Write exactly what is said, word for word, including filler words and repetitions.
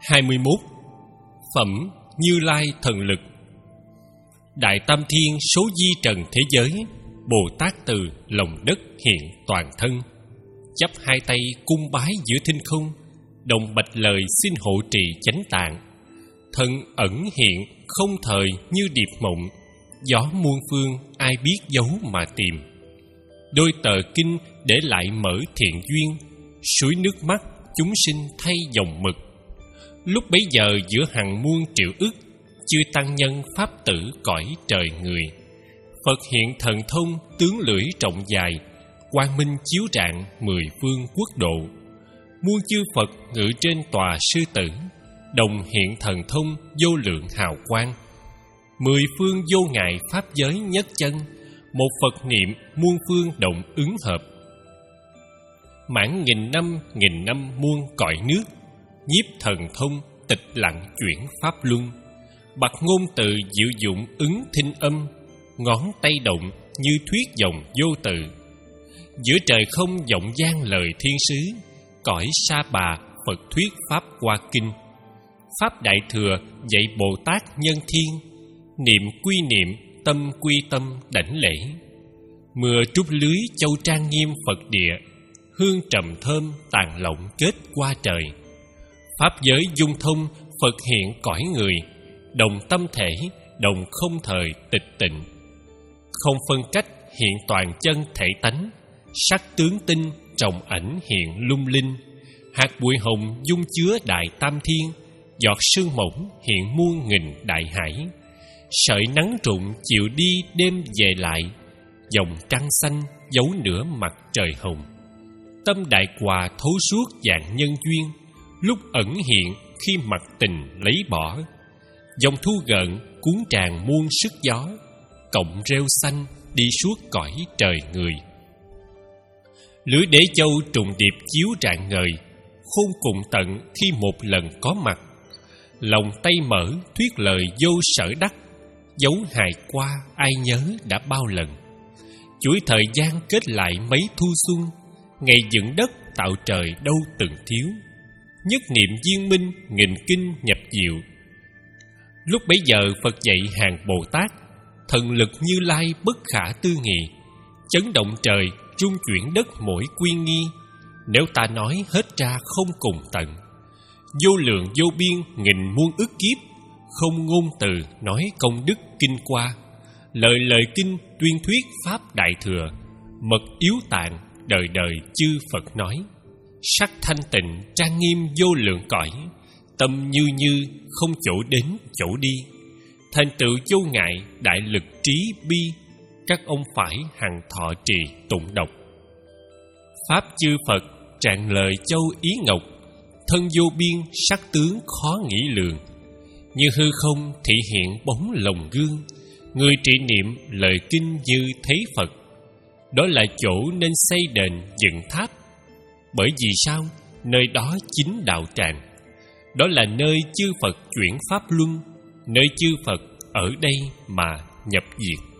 hai mươi mốt. Phẩm Như Lai Thần Lực. Đại Tam Thiên số di trần thế giới, Bồ Tát từ lòng đất hiện toàn thân, chắp hai tay cung bái giữa thinh không, đồng bạch lời xin hộ trì chánh tạng. Thân ẩn hiện không thời như điệp mộng, gió muôn phương ai biết dấu mà tìm. Đôi tờ kinh để lại mở thiện duyên, suối nước mắt chúng sinh thay dòng mực. Lúc bấy giờ giữa hàng muôn triệu ức, chư tăng nhân pháp tử cõi trời người. Phật hiện thần thông tướng lưỡi rộng dài, quang minh chiếu rạng mười phương quốc độ. Muôn chư Phật ngự trên tòa sư tử, đồng hiện thần thông vô lượng hào quang. Mười phương vô ngại pháp giới nhất chân, một Phật niệm muôn phương động ứng hợp. Mãn nghìn năm nghìn năm muôn cõi nước, nhiếp thần thông tịch lặng chuyển pháp luân. Bặt ngôn từ diệu dụng ứng thinh âm, ngón tay động như thuyết dòng vô tự. Giữa trời không vọng gian lời thiên sứ, cõi Sa Bà Phật thuyết pháp qua kinh. Pháp Đại Thừa dạy Bồ Tát nhân thiên, niệm quy niệm tâm quy tâm đảnh lễ. Mưa trút lưới châu trang nghiêm Phật địa, hương trầm thơm tàn lộng kết qua trời. Pháp giới dung thông Phật hiện cõi người, đồng tâm thể đồng không thời tịch tịnh. Không phân cách hiện toàn chân thể tánh, sắc tướng tinh trọng ảnh hiện lung linh. Hạt bụi hồng dung chứa đại tam thiên, giọt sương mỏng hiện muôn nghìn đại hải. Sợi nắng rụng chiều đi đêm về lại, dòng trăng xanh giấu nửa mặt trời hồng. Tâm đại quà thấu suốt dạng nhân duyên, lúc ẩn hiện khi mặt tình lấy bỏ. Dòng thu gợn cuốn tràn muôn sức gió, cộng rêu xanh đi suốt cõi trời người. Lưới đế châu trùng điệp chiếu rạng ngời, khôn cùng tận khi một lần có mặt. Lòng tay mở thuyết lời vô sở đắc, dấu hài qua ai nhớ đã bao lần. Chuỗi thời gian kết lại mấy thu xuân, ngày dựng đất tạo trời đâu từng thiếu. Nhất niệm viên minh nghìn kinh nhập diệu. Lúc bấy giờ Phật dạy hàng Bồ Tát, thần lực Như Lai bất khả tư nghị, chấn động trời rung chuyển đất mỗi quy nghi. Nếu ta nói hết ra không cùng tận, vô lượng vô biên nghìn muôn ức kiếp, không ngôn từ nói công đức kinh qua. Lời lời kinh tuyên thuyết pháp Đại Thừa, mật yếu tạng đời đời chư Phật nói. Sắc thanh tịnh trang nghiêm vô lượng cõi, tâm như như không chỗ đến chỗ đi. Thành tựu vô ngại đại lực trí bi, các ông phải hằng thọ trì tụng đọc. Pháp chư Phật tràn lời châu ý ngọc, thân vô biên sắc tướng khó nghĩ lường. Như hư không thị hiện bóng lồng gương, người trị niệm lời kinh như thấy Phật. Đó là chỗ nên xây đền dựng tháp, bởi vì sao? Nơi đó chính đạo tràng. Đó là nơi chư Phật chuyển pháp luân, nơi chư Phật ở đây mà nhập diệt.